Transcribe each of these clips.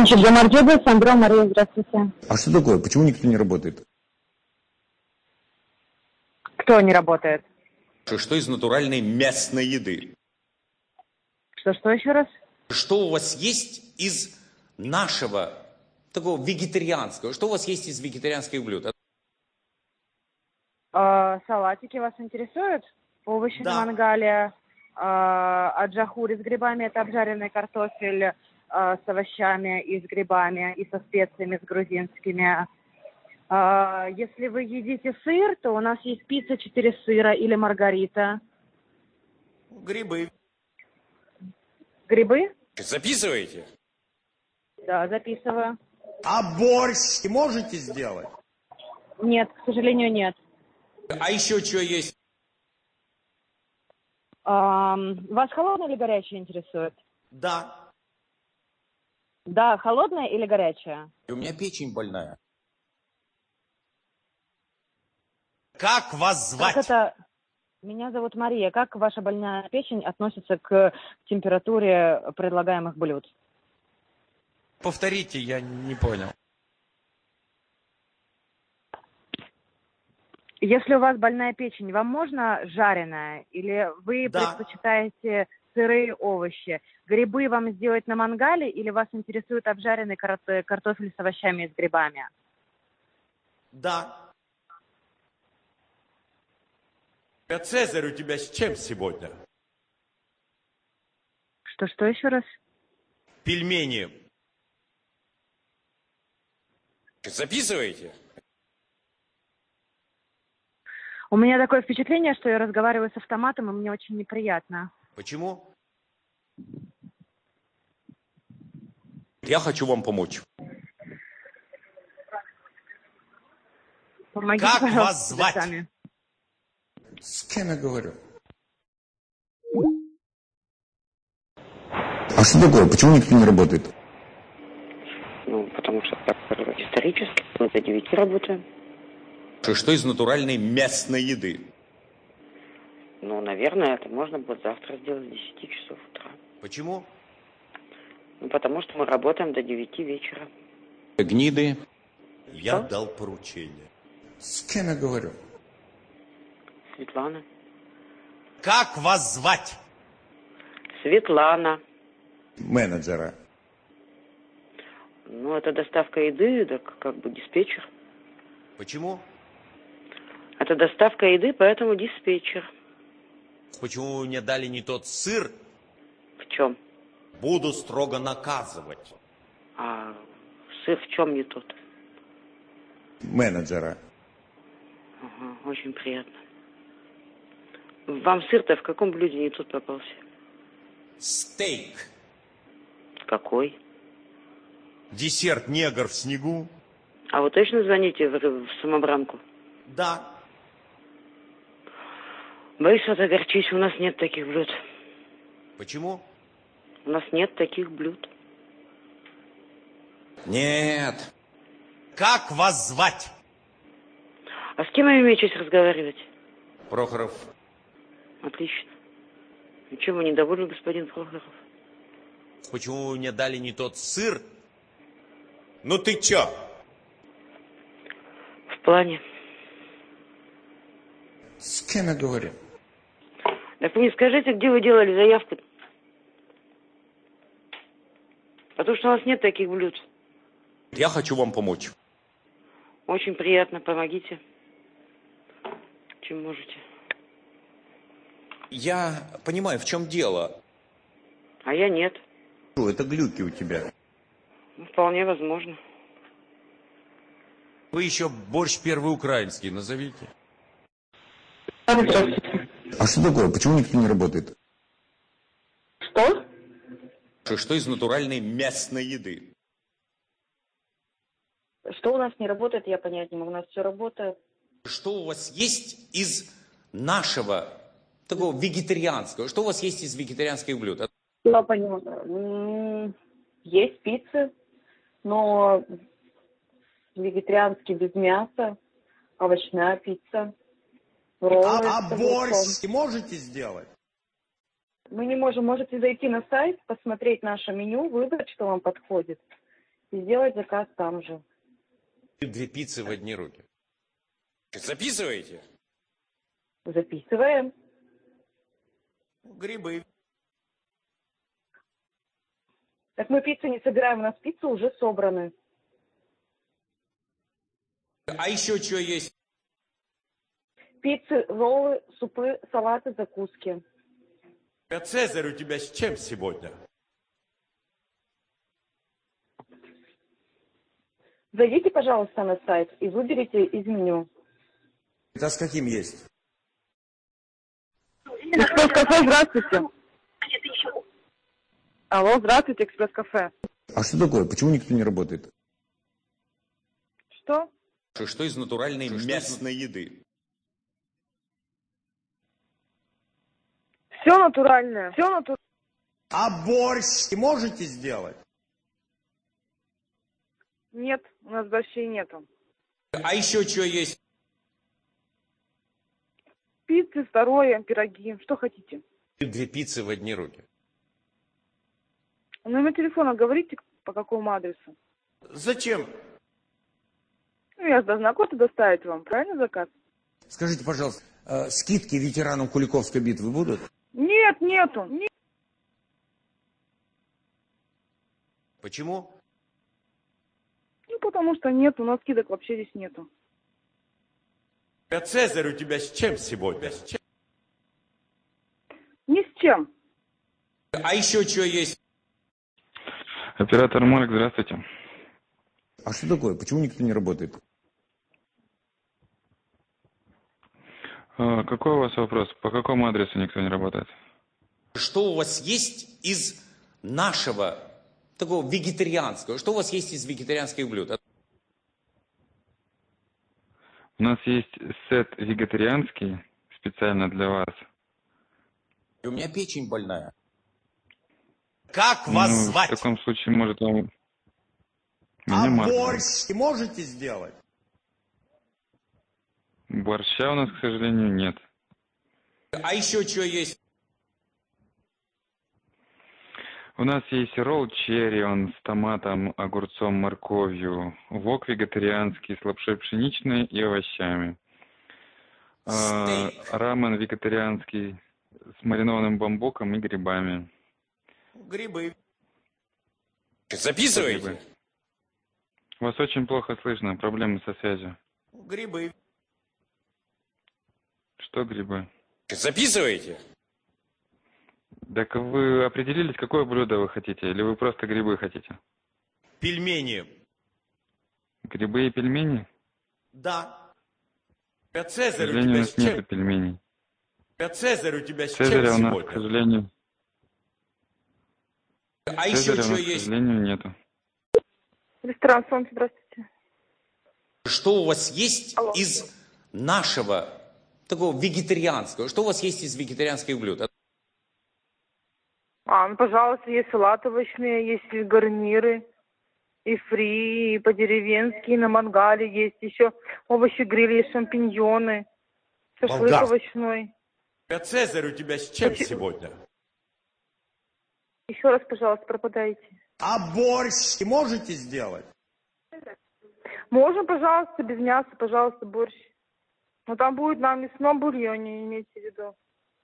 Ресторанчик Гамарджоба, Сандро, Мария, здравствуйте. А что такое? Почему никто не работает? Кто не работает? Что из натуральной местной еды? Что еще раз? Что у вас есть из нашего, такого вегетарианского? Что у вас есть из вегетарианских блюд? Салатики вас интересуют? Овощи Да. на мангале, аджахури с грибами, это обжаренный картофель с овощами и с грибами, и со специями, с грузинскими. Если вы едите сыр, то у нас есть пицца 4 сыра или маргарита. Грибы. Грибы? Записываете? Да, записываю. А борщ можете сделать? Нет, к сожалению, нет. А еще что есть? Вас холодное или горячее интересует? Да. Да, холодное или горячее? У меня печень больная. Как вас звать? Как это? Меня зовут Мария. Как ваша больная печень относится к температуре предлагаемых блюд? Повторите, я не понял. Если у вас больная печень, вам можно жареная? Или вы предпочитаете сырые овощи? Грибы вам сделать на мангале или вас интересует обжаренный картофель с овощами и с грибами? Да. Цезарь у тебя с чем сегодня? Что еще раз? Пельмени. Записываете? У меня такое впечатление, что я разговариваю с автоматом, и мне очень неприятно. Почему? Я хочу вам помочь. Помогите, Как пожалуйста, вас звать? сами. С кем я говорю? А что такое? Почему никто не работает? Ну, потому что так исторически мы до 9 работаем. Что из натуральной местной еды? Ну, наверное, это можно будет завтра сделать с 10 часов утра. Почему? Ну, потому что мы работаем до 9 вечера. Гниды. Я дал поручение. С кем я говорю? Светлана. Как вас звать? Светлана. Менеджера. Ну, это доставка еды, да как бы диспетчер. Почему? Это доставка еды, поэтому диспетчер. Почему вы мне дали не тот сыр? В чем? Буду строго наказывать. А сыр в чем не тот? Менеджера. Ага, очень приятно. Вам сыр-то в каком блюде не тот попался? Стейк. Какой? Десерт негр в снегу. А вы точно звоните в самобранку? Да. Боюсь, вот огорчись, у нас нет таких блюд. Почему? У нас нет таких блюд. Нет. Как вас звать? А с кем я имею честь разговаривать? Прохоров. Отлично. И чем вы недовольны, господин Прохоров? Почему вы мне дали не тот сыр? Ну ты чё? В плане. С кем я говорю? Так вы мне скажите, где вы делали заявку? Потому что у нас нет таких блюд. Я хочу вам помочь. Очень приятно, помогите. Чем можете. Я понимаю, в чем дело. А я нет. Это глюки у тебя. Ну, вполне возможно. Вы еще борщ первый украинский назовите. А что такое? Почему никто не работает? Что? Что из натуральной местной еды? Что у нас не работает, я понять не могу. У нас все работает. Что у вас есть из нашего, такого вегетарианского? Что у вас есть из вегетарианских блюд? Я поняла. Есть пиццы, но вегетарианский без мяса, овощная пицца. Роллы А с борщ можете сделать? Мы не можем. Можете зайти на сайт, посмотреть наше меню, выбрать, что вам подходит, и сделать заказ там же. 2 пиццы в одни руки. Записываете? Записываем. Грибы. Так мы пиццу не собираем, у нас пиццы уже собраны. А еще что есть? Пиццы, роллы, супы, салаты, закуски. А Цезарь у тебя с чем сегодня? Зайдите, пожалуйста, на сайт и выберите из меню. Это с каким есть? Экспресс-кафе, здравствуйте. Алло, здравствуйте, экспресс-кафе. А что такое? Почему никто не работает? Что? Что из натуральной местной еды? Все натуральное. Все натуральное. А борщ можете сделать? Нет, у нас борщей нету. А еще что есть? Пиццы, второе, пироги. Что хотите? 2 пиццы в одни руки. Номер телефона говорите, по какому адресу. Зачем? Ну, я должна куда-то доставить вам, правильно, заказ? Скажите, пожалуйста, скидки ветеранам Куликовской битвы будут? Нет, нету. Почему? Ну, потому что нет, у нас скидок вообще здесь нету. А Цезарь у тебя с чем сегодня? Ни с чем. А еще что есть? Оператор Молик, здравствуйте. А что такое? Почему никто не работает? Какой у вас вопрос? По какому адресу никто не работает? Что у вас есть из нашего такого вегетарианского? Что у вас есть из вегетарианских блюд? У нас есть сет вегетарианский специально для вас. У меня печень больная. Как вас В звать? таком случае, может, вам... Меня Марк зовут. борщ можете сделать? Борща у нас, к сожалению, нет. А еще что есть? У нас есть ролл черри, он с томатом, огурцом, морковью. Вок вегетарианский с лапшой пшеничной и овощами. Стейк. Рамен вегетарианский с маринованным бамбуком и грибами. Грибы. Записываете? Грибы. Вас очень плохо слышно, проблемы со связью. Грибы. Что грибы? Записываете? Так вы определились, какое блюдо вы хотите, или вы просто грибы хотите? Пельмени. Грибы и пельмени? Да. А К Цезарь у сожалению, у тебя нас с нет чем? пельменей. А Цезарь у тебя с чем Цезаря у нас, к сегодня? сожалению... А еще Цезаря у что нас, к есть? сожалению, нету. Ресторан «Солнце», здравствуйте. Что у вас есть Алло. из нашего такого вегетарианского? Что у вас есть из вегетарианских блюд? Ну, пожалуйста, есть салат овощные, есть и гарниры, и фри, и по-деревенски, и на мангале есть еще овощи гриль, есть шампиньоны, шашлык Болгар. овощной. А Цезарь у тебя с чем Почему? сегодня? Еще раз, пожалуйста, пропадайте. А борщ можете сделать? Можно, пожалуйста, без мяса, пожалуйста, борщ. Но там будет на мясном бульоне, имейте в виду.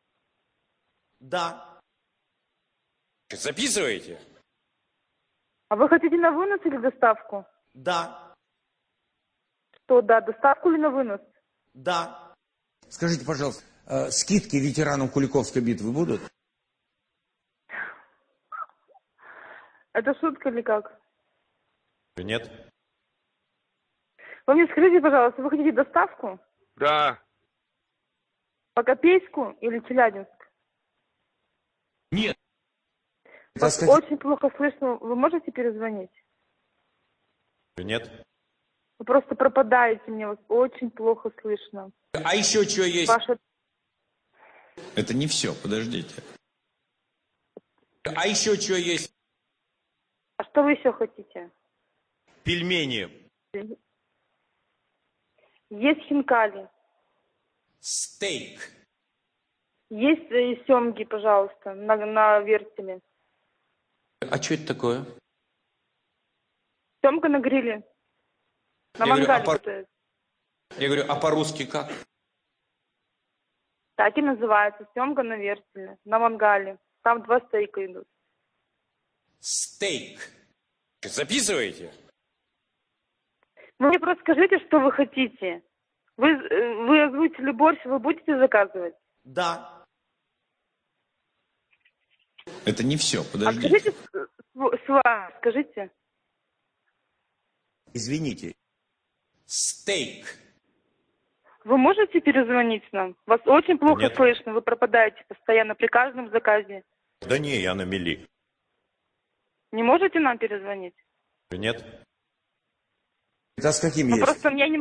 Да. Записываете? А вы хотите на вынос или доставку? Да. Что, да, доставку или на вынос? Да. Скажите, пожалуйста, скидки ветеранам Куликовской битвы будут? Это шутка или как? Нет. Вы мне скажите, пожалуйста, вы хотите доставку? Да. По Копейску или Челябинск? Нет. Вас очень плохо слышно. Вы можете перезвонить? Нет. Вы просто пропадаете, мне вас очень плохо слышно. А еще что есть? Ваша... Это не все, подождите. А еще что есть? А что вы еще хотите? Пельмени. Есть хинкали. Стейк. Есть семги, пожалуйста, на вертеле. А что это такое? Семга на гриле. На Я говорю, мангале готовится. Я говорю, а по-русски как? Так и называется. Семга на вертеле. На мангале. Там 2 стейка идут. Стейк. Записываете? Вы мне просто скажите, что вы хотите. Вы озвучили борщ, вы будете заказывать? Да. Это не все, А подождите. скажите, скажите. Извините. Стейк. Вы можете перезвонить нам? Вас очень плохо Нет. слышно. Вы пропадаете постоянно при каждом заказе. Да не, я на мели. Не можете нам перезвонить? Нет? Это с каким Ну, есть? просто я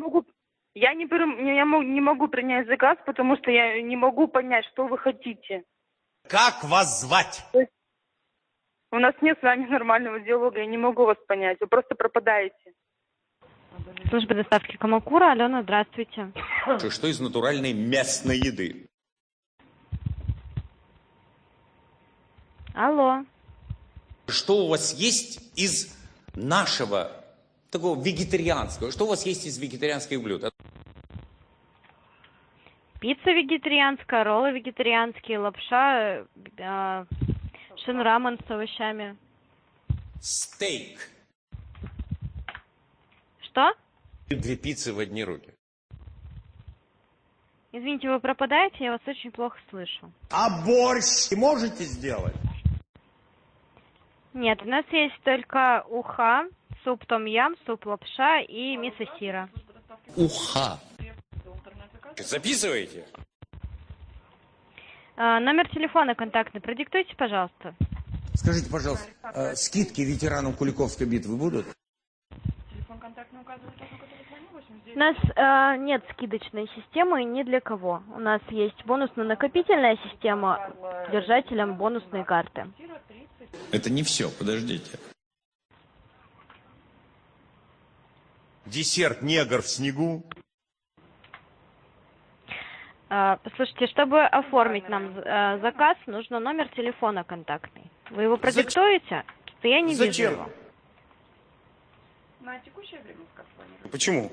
не могу принять заказ, потому что я не могу понять, что вы хотите. Как вас звать? У нас нет с вами нормального диалога, я не могу вас понять. Вы просто пропадаете. Служба доставки Камакура. Алена, здравствуйте. Что из натуральной местной еды? Алло. Что у вас есть из нашего такого вегетарианского? Что у вас есть из вегетарианских блюд? Пицца вегетарианская, роллы вегетарианские, лапша, шин-рамен с овощами. Стейк. Что? И 2 пиццы в одни руки. Извините, вы пропадаете, я вас очень плохо слышу. А борщ можете сделать? Нет, у нас есть только уха, суп том-ям, суп лапша и мисо-сира. Уха. Записываете? Номер телефона контактный продиктуйте, пожалуйста. Скажите, пожалуйста, скидки ветеранам Куликовской битвы будут? У нас нет скидочной системы ни для кого. У нас есть бонусно-накопительная система держателям бонусной карты. Это не все, подождите. Десерт негр в снегу. Послушайте, чтобы оформить нам заказ, нужно номер телефона контактный. Вы его продиктуете? То я не вижу его. На текущее время скажу. Почему?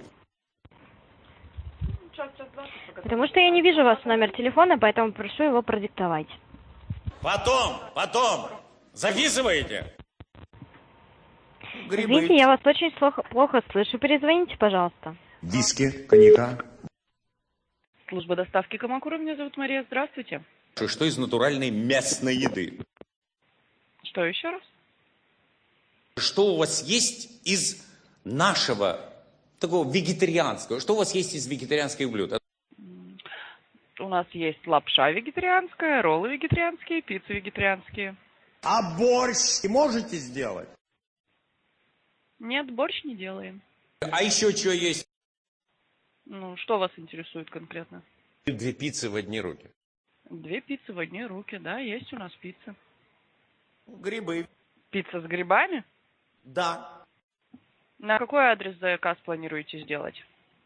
Потому что я не вижу у вас номер телефона, поэтому прошу его продиктовать. Потом. Записываете? Извините, я вас очень плохо слышу. Перезвоните, пожалуйста. Виски, коньяка. Служба доставки Камакура, меня зовут Мария. Здравствуйте. Что из натуральной местной еды? Что еще раз? Что у вас есть из нашего такого вегетарианского? Что у вас есть из вегетарианских блюд? У нас есть лапша вегетарианская, роллы вегетарианские, пиццы вегетарианские. А борщ можете сделать? Нет, борщ не делаем. А еще что есть? Ну, что вас интересует конкретно? 2 пиццы в одни руки. 2 пиццы в одни руки, да, есть у нас пицца. Грибы. Пицца с грибами? Да. На какой адрес заказ планируете сделать?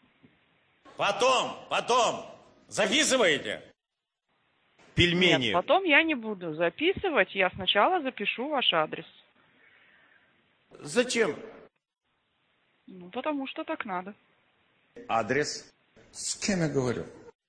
Потом. Записываете? Пельмени. Нет, потом я не буду записывать, я сначала запишу ваш адрес. Зачем? Ну, потому что так надо. Адрес? С кем я говорю?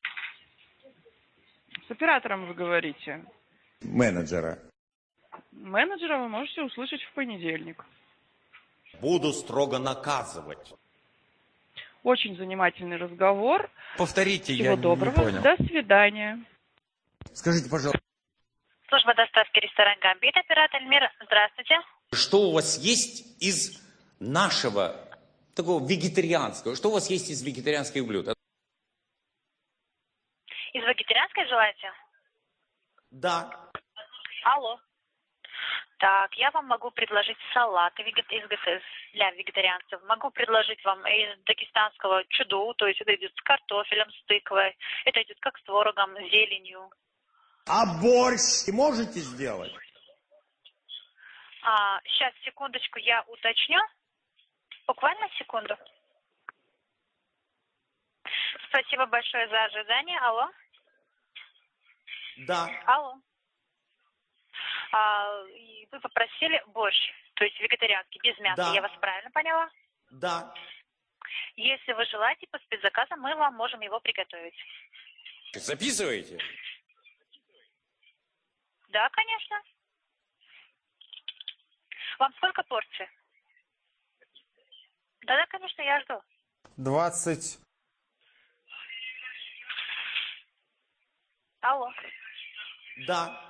С оператором вы говорите. Менеджера. Менеджера вы можете услышать в понедельник. Буду строго наказывать. Очень занимательный разговор. Повторите, Всего я доброго. не понял. До свидания. Скажите, пожалуйста. Служба доставки ресторан «Гамбит», оператор Эльмира. Здравствуйте. Что у вас есть из нашего такого вегетарианского? Что у вас есть из вегетарианских блюд? Из вегетарианской желаете? Да. Алло. Так, я вам могу предложить салат для вегетарианцев. Могу предложить вам из дагестанского чуду, то есть это идет с картофелем, с тыквой. Это идет как с творогом, с зеленью. А борщ можете сделать? Сейчас, секундочку, я уточню. Буквально секунду. Спасибо большое за ожидание. Алло. Да. Алло. Вы попросили борщ. То есть вегетарианский, без мяса. Да. Я вас правильно поняла? Да. Если вы желаете, по спецзаказам мы вам можем его приготовить. Записываете? Да, конечно. Вам сколько порций? Да, конечно, я жду. 20. Алло. Да.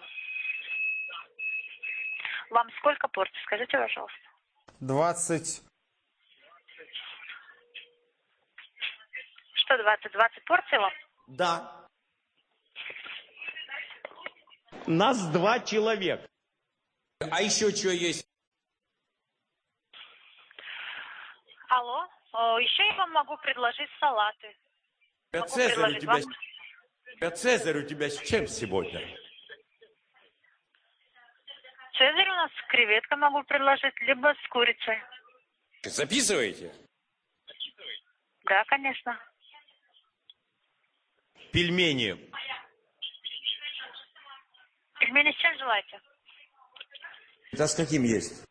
Вам сколько порций? Скажите, пожалуйста. 20. Что 20? 20 порций вам? Да. Нас 2 человека. А еще что есть? Алло. Еще я вам могу предложить салаты. А Могу Цезарь у предложить тебя... вам... А Цезарь у тебя с чем сегодня? Цезарь у нас с креветкой могу предложить, либо с курицей. Записываете? Да, конечно. Пельмени. Пельмени с чем желаете? Это с каким есть?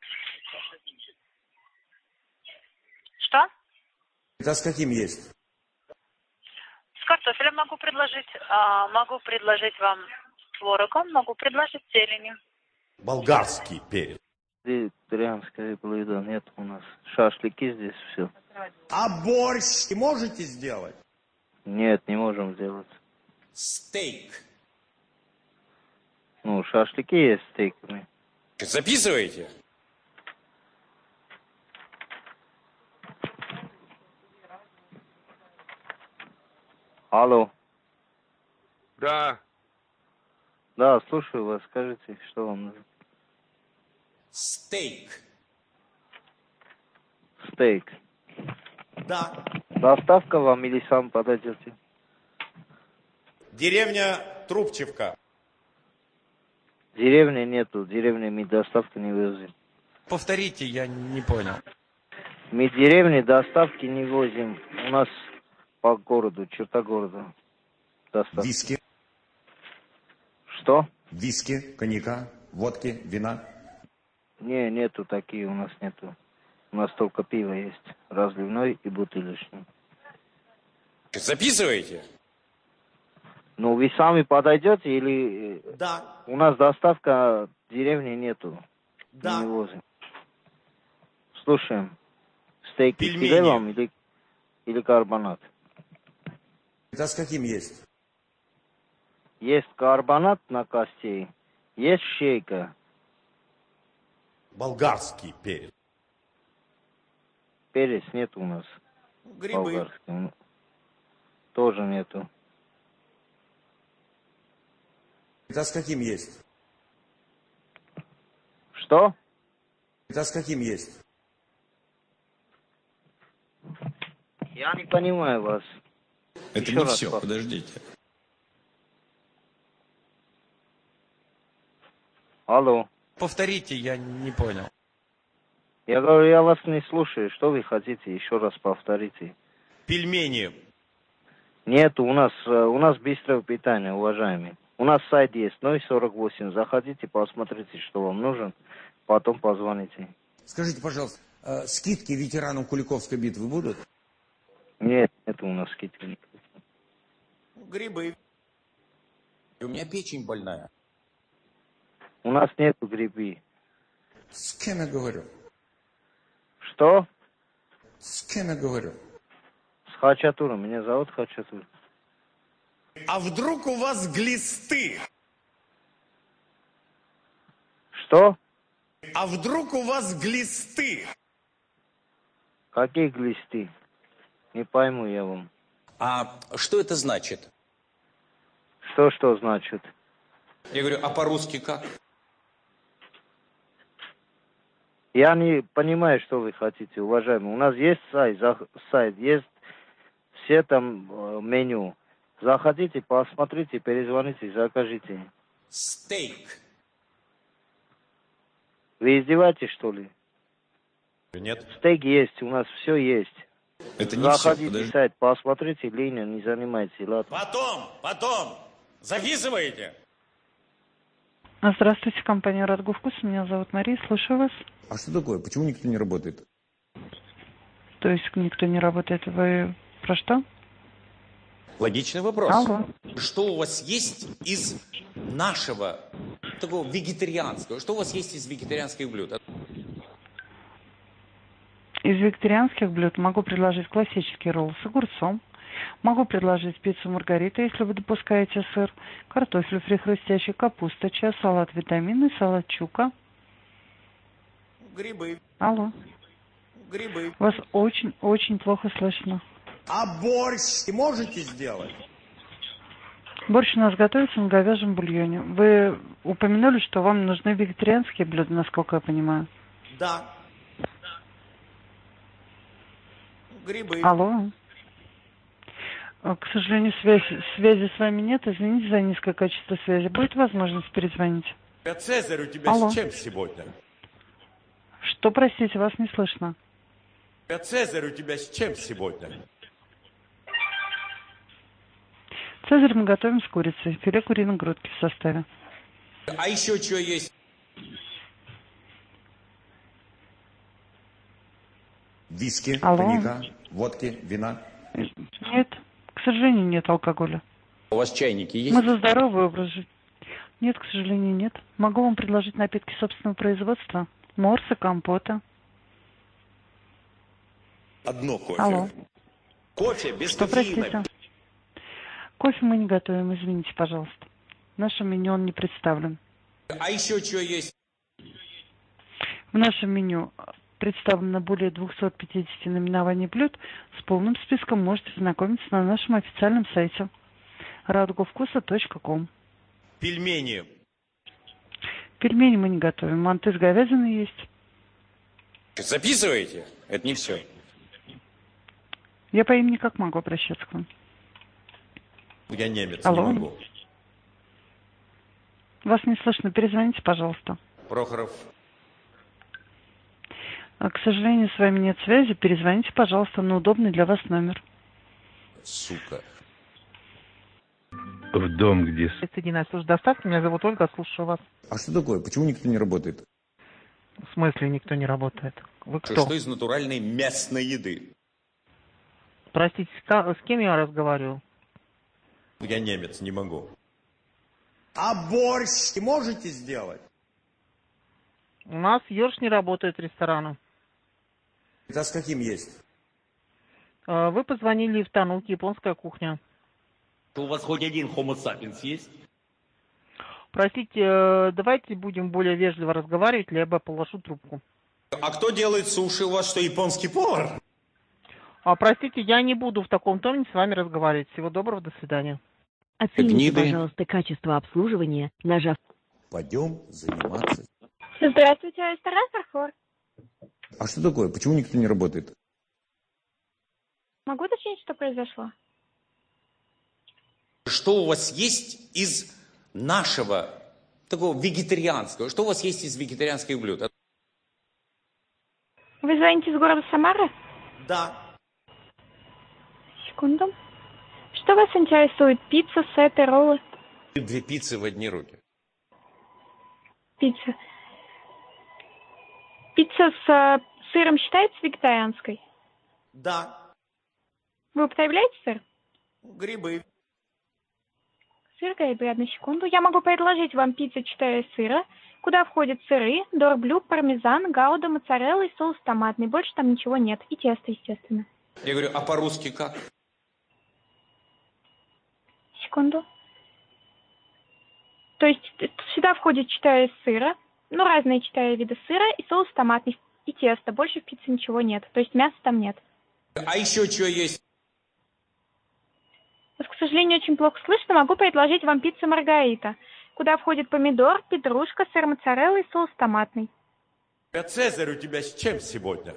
Что? Это с каким есть? С картофелем могу предложить. Могу предложить вам творогом, могу предложить зеленью. Болгарский перец. Вегетарианское блюдо нет у нас. Шашлыки здесь все. А борщ можете сделать? Нет, не можем сделать. Стейк. Ну, шашлыки есть с стейками. Записываете? Алло. Да. Да, слушаю вас. Скажите, что вам нужно? Стейк. Стейк. Да. Доставка вам или сам подойдете? Деревня Трубчевка. Деревни нету. Деревни мы доставку не возим. Повторите, я не понял. Мы деревни доставки не возим. У нас по городу, черта города. Доставка. Виски, Что? виски, коньяка, водки, вина. Не, нету такие, у нас нету. У нас только пиво есть. Разливной и бутылочный. Записываете? Ну, вы сами подойдете или... Да. У нас доставка в деревне нету. Да. Не возим. Слушаем. Стейк Пельмени. филе вам или карбонат? Это с каким есть? Есть карбонат на костей, есть шейка. Болгарский перец. Перец нет у нас. Грибы. Болгарский. Тоже нету. Это с каким есть? Что? Это с каким есть? Я не понимаю вас. Это Еще не раз все, повторите. подождите. Алло. Повторите, я не понял. Я говорю, я вас не слушаю. Что вы хотите? Еще раз повторите. Пельмени. Нет, у нас быстрое питание, уважаемые. У нас сайт есть 048. Заходите, посмотрите, что вам нужно. Потом позвоните. Скажите, пожалуйста, скидки ветеранам Куликовской битвы будут? Нет, это у нас скидки. Грибы. У меня печень больная. У нас нету грибы. С кем я говорю? Что? С кем я говорю? С Хачатуром. Меня зовут Хачатур. А вдруг у вас глисты? Что? А вдруг у вас глисты? Какие глисты? Не пойму я вам. А что это значит? Что значит? Я говорю, а по-русски как? Я не понимаю, что вы хотите, уважаемые. У нас есть сайт, есть все там меню. Заходите, посмотрите, перезвоните, закажите. Стейк. Вы издеваетесь, что ли? Нет. Стейк есть, у нас все есть. Это не все, Заходите подожди. в сайт, посмотрите, линию, не занимайте, ладно? Потом. Записываете? Здравствуйте, компания «Радуга Вкус». Меня зовут Мария, слушаю вас. А что такое? Почему никто не работает? То есть никто не работает, вы про что? Логичный вопрос. Алло. Что у вас есть из нашего такого вегетарианского? Что у вас есть из вегетарианских блюд? Из вегетарианских блюд могу предложить классический ролл с огурцом. Могу предложить пиццу маргарита, если вы допускаете сыр, картофель фри хрустящий, капуста, чия, салат витаминный, салат чука. Грибы. Алло. Грибы. Вас очень плохо слышно. А борщ можете сделать? Борщ у нас готовится на говяжьем бульоне. Вы упомянули, что вам нужны вегетарианские блюда, насколько я понимаю. Да. Грибы. Алло. К сожалению, связи с вами нет. Извините за низкое качество связи. Будет возможность перезвонить? Цезарь у тебя Алло. с чем сегодня? Что, простите, вас не слышно. Цезарь у тебя с чем сегодня? Цезарь мы готовим с курицей. Филе куриной грудки в составе. А еще что есть? Виски, Алло. коньяка, водки, вина? Нет, к сожалению, нет алкоголя. У вас чайники есть? Мы за здоровый образ жизни. Нет, к сожалению, нет. Могу вам предложить напитки собственного производства. Морса, компота. Одно кофе. Алло. Кофе без Что, кофеина. простите? Кофе мы не готовим, извините, пожалуйста. В нашем меню он не представлен. А еще что есть? В нашем меню представлено более 250 наименований блюд. С полным списком можете знакомиться на нашем официальном сайте radugavkusa.com. Пельмени. Пельмени мы не готовим. Манты с говядиной есть. Записываете? Это не все. Я по имени как могу обращаться к вам? Я немец, Алло. не могу. Вас не слышно. Перезвоните, пожалуйста. Прохоров. К сожалению, с вами нет связи. Перезвоните, пожалуйста, на удобный для вас номер. Сука. В дом, где... Соединяюсь, служба доставки. Меня зовут Ольга, слушаю вас. А что такое? Почему никто не работает? В смысле никто не работает? Вы кто? Что из натуральной местной еды? Простите, с кем я разговариваю? Я немец, не могу. А борщ можете сделать? У нас Йорш не работает рестораны. Это с каким есть? Вы позвонили в Тануки, японская кухня. У вас хоть один Homo sapiens есть? Простите, давайте будем более вежливо разговаривать, либо я положу трубку. А кто делает суши? У вас что, японский повар? Простите, я не буду в таком тоне с вами разговаривать. Всего доброго, до свидания. Оцените, Гниды. пожалуйста, качество обслуживания, нажав... Пойдем заниматься. Здравствуйте, ресторан «Фарфор». А что такое? Почему никто не работает? Могу уточнить, что произошло? Что у вас есть из нашего такого вегетарианского? Что у вас есть из вегетарианских блюд? Вы звоните из города Самара? Да. Секунду. Что вас интересует? Пицца, сеты, роллы? Две пиццы в одни руки. Пицца. Пицца с сыром считается вегетарианской? Да. Вы употребляете сыр? Грибы. Сыр, грибы, одну секунду. Я могу предложить вам пиццу 4 сыра, куда входят сыры, дорблю, пармезан, гауда, моцарелла и соус томатный. Больше там ничего нет. И тесто, естественно. Я говорю, а по-русски как? Секунду. То есть сюда входит 4 сыра, ну, разные 4 вида сыра и соус томатный, и тесто. Больше в пицце ничего нет. То есть мяса там нет. А еще что есть? Вас, к сожалению, очень плохо слышно. Могу предложить вам пиццу маргарита, куда входит помидор, петрушка, сыр моцарелла и соус томатный. Цезарь у тебя с чем сегодня?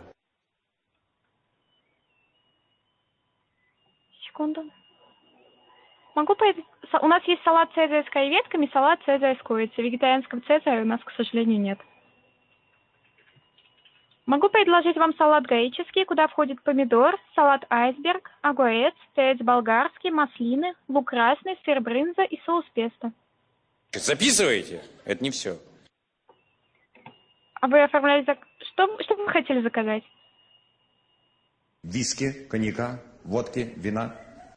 Секунду. У нас есть салат цезарь с креветками, салат цезарь с курицей. Вегетарианского цезаря у нас, к сожалению, нет. Могу предложить вам салат греческий, куда входит помидор, салат айсберг, огурец, перец болгарский, маслины, лук красный, сыр брынза и соус песто. Записывайте? Это не все. А вы оформляли заказ? Что вы хотели заказать? Виски, коньяка, водки, вина.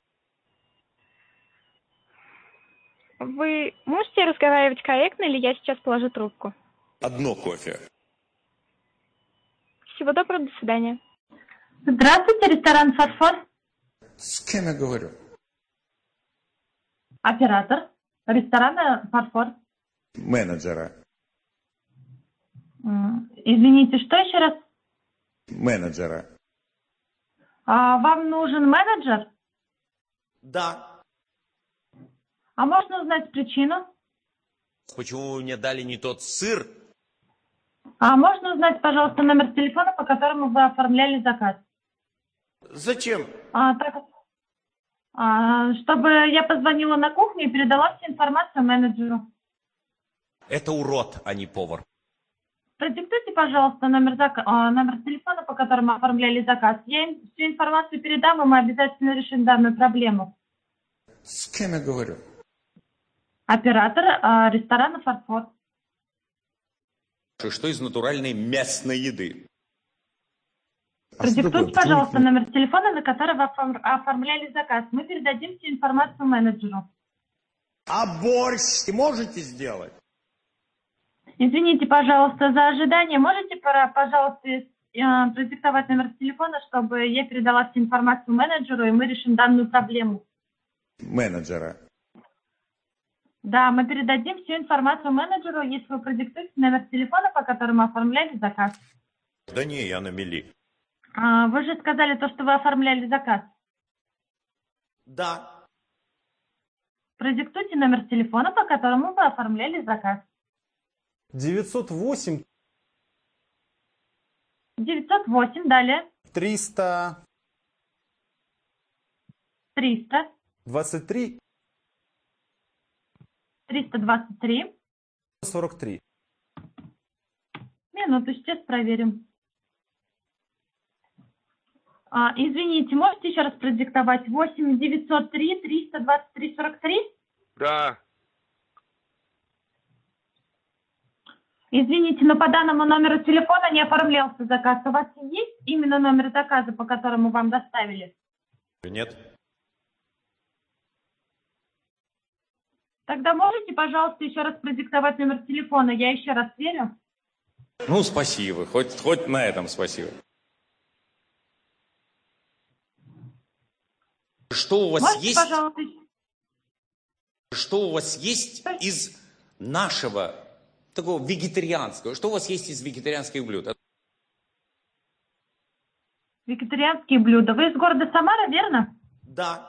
Вы можете разговаривать корректно, или я сейчас положу трубку? Одно кофе. Всего доброго, до свидания. Здравствуйте, ресторан «Фарфор». С кем я говорю? Оператор ресторана «Фарфор». Менеджера. Извините, что еще раз? Менеджера. Вам нужен менеджер? Да. А можно узнать причину? Почему вы мне дали не тот сыр? А можно узнать, пожалуйста, номер телефона, по которому вы оформляли заказ? Зачем? Чтобы я позвонила на кухню и передала всю информацию менеджеру. Это урод, а не повар. Продиктуйте, пожалуйста, номер телефона, по которому оформляли заказ. Я им всю информацию передам, и мы обязательно решим данную проблему. С кем я говорю? Оператор ресторана «Фарфор». Что из натуральной местной еды? Продиктуйте, пожалуйста, номер телефона, на который вы оформляли заказ. Мы передадим всю информацию менеджеру. А борщ можете сделать? Извините, пожалуйста, за ожидание. Можете, пожалуйста, продиктовать номер телефона, чтобы я передала всю информацию менеджеру, и мы решим данную проблему? Менеджера. Да, мы передадим всю информацию менеджеру, если вы продиктуете номер телефона, по которому оформляли заказ. Да не, я на мели. Вы же сказали то, что вы оформляли заказ. Да. Продиктуйте номер телефона, по которому вы оформляли заказ. 908. 908, далее. 300. 300. 23. 323. 43. Минуту, сейчас проверим. Извините, можете еще раз продиктовать? 8 903 323 43? Да. Извините, но по данному номеру телефона не оформлялся заказ. У вас есть именно номер заказа, по которому вам доставили? Нет. Тогда можете, пожалуйста, еще раз продиктовать номер телефона? Я еще раз верю. Ну, спасибо. Хоть на этом спасибо. Что у вас Можете, есть? пожалуйста? Что у вас есть из нашего такого вегетарианского? Что у вас есть из вегетарианских блюд? Вегетарианские блюда. Вы из города Самара, верно? Да.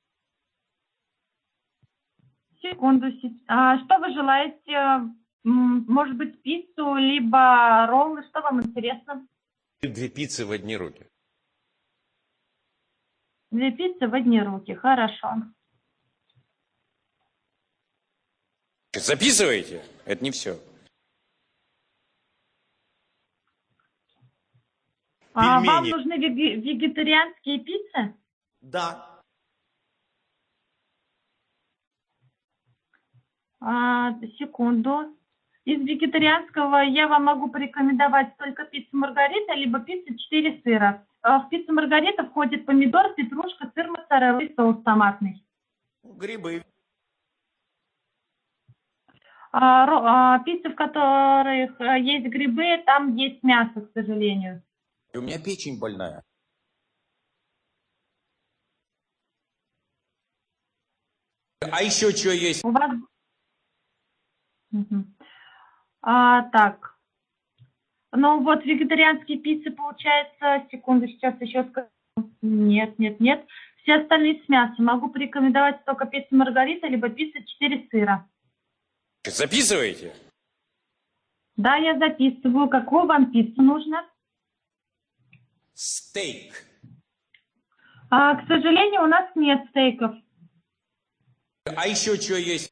Секунду. Что вы желаете? Может быть, пиццу, либо роллы? Что вам интересно? 2 пиццы в одни руки. 2 пиццы в одни руки. Хорошо. Записывайте? Это не все. Вам нужны вегетарианские пиццы? Да. Секунду. Из вегетарианского я вам могу порекомендовать только пиццу Маргарита, либо пиццу 4 сыра. В пиццу Маргарита входит помидор, петрушка, сыр моцарелла и соус томатный. Грибы. Пиццы, в которых есть грибы, там есть мясо, к сожалению. У меня печень больная. А еще что есть? У вас... Так. Ну вот вегетарианские пиццы, получается, секунду, сейчас еще скажу. Нет. Все остальные с мясом. Могу порекомендовать только пиццу Маргарита, либо пиццу 4 сыра. Записываете? Да, я записываю. Какую вам пиццу нужно? Стейк. К сожалению, у нас нет стейков. А еще что есть?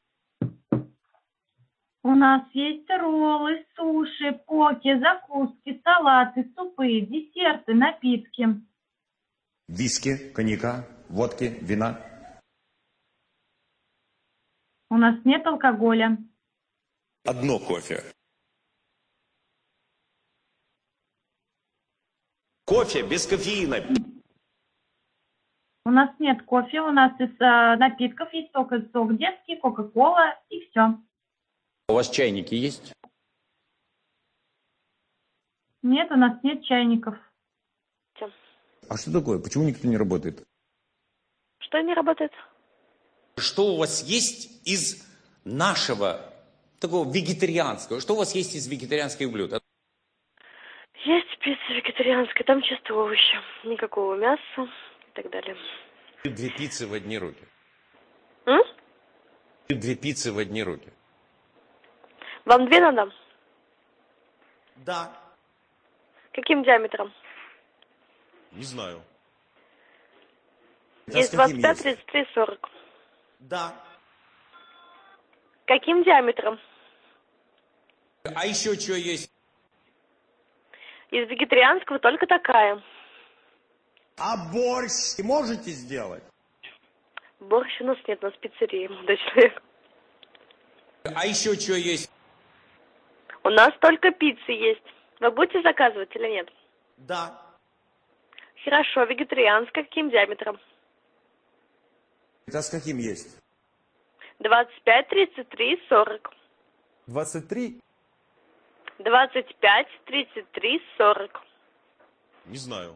У нас есть роллы, суши, поки, закуски, салаты, супы, десерты, напитки. Виски, коньяка, водки, вина. У нас нет алкоголя. Одно кофе. Кофе без кофеина. У нас нет кофе, у нас из напитков есть только сок детский, кока-кола и все. У вас чайники есть? Нет, у нас нет чайников. А что такое? Почему никто не работает? Что не работает? Что у вас есть из нашего такого вегетарианского? Что у вас есть из вегетарианских блюд? Есть пицца вегетарианская, там чисто овощи, никакого мяса и так далее. 2 пиццы в одни руки. 2 пиццы в одни руки. Вам 2 надо? Да. Каким диаметром? Не знаю. Есть 25, 33, 40. Да. Каким диаметром? А еще что есть? Из вегетарианского только такая. А борщ можете сделать? Борщ у нас нет, у нас пиццерия, молодой человек. А еще что есть? У нас только пиццы есть. Вы будете заказывать или нет? Да. Хорошо, вегетарианская, каким диаметром? Это с каким есть? 25, 33, 40. 23? 25, 33, 40. Не знаю.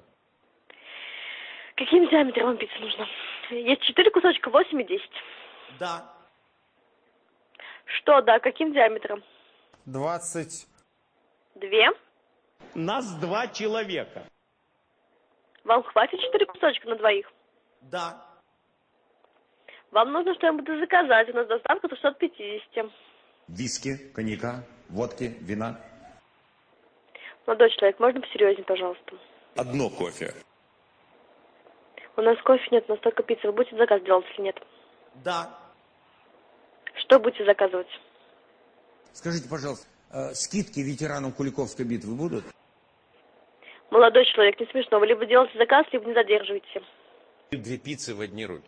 Каким диаметром вам пицца нужна? Есть 4 кусочка, 8 и 10. Да. Что, да, каким диаметром? 20. 2. Нас 2 человека. Вам хватит 4 кусочка на двоих? Да. Вам нужно что-нибудь заказать. У нас доставка до 650. Виски, коньяка, водки, вина. Молодой человек, можно посерьезнее, пожалуйста? Одно кофе. У нас кофе нет, у нас только пицца. Вы будете заказ делать или нет? Да. Что будете заказывать? Скажите, пожалуйста, скидки ветеранам Куликовской битвы будут? Молодой человек, не смешно. Вы либо делаете заказ, либо не задерживаете. 2 пиццы в одни руки.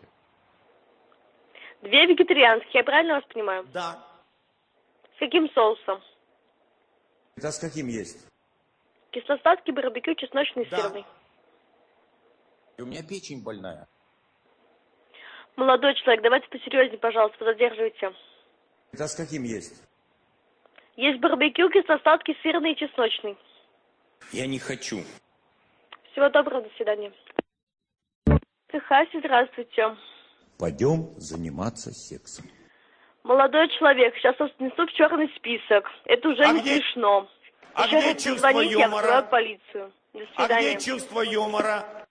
2 вегетарианские, я правильно вас понимаю? Да. С каким соусом? Это с каким есть? Кисло-сладкий, барбекю, чесночный, сырный. И у меня печень больная. Молодой человек, давайте посерьезнее, пожалуйста, вы задерживайте. Это с каким есть? Есть барбекю, кисло-сладкий, сырный и чесночный. Я не хочу. Всего доброго, до свидания. Техас, здравствуйте. Пойдем заниматься сексом. Молодой человек, сейчас вас внесут в черный список. Это уже не смешно. А Еще где раз чувство позвоните, я юмора? вызываю полицию. До А свидания. где чувство юмора?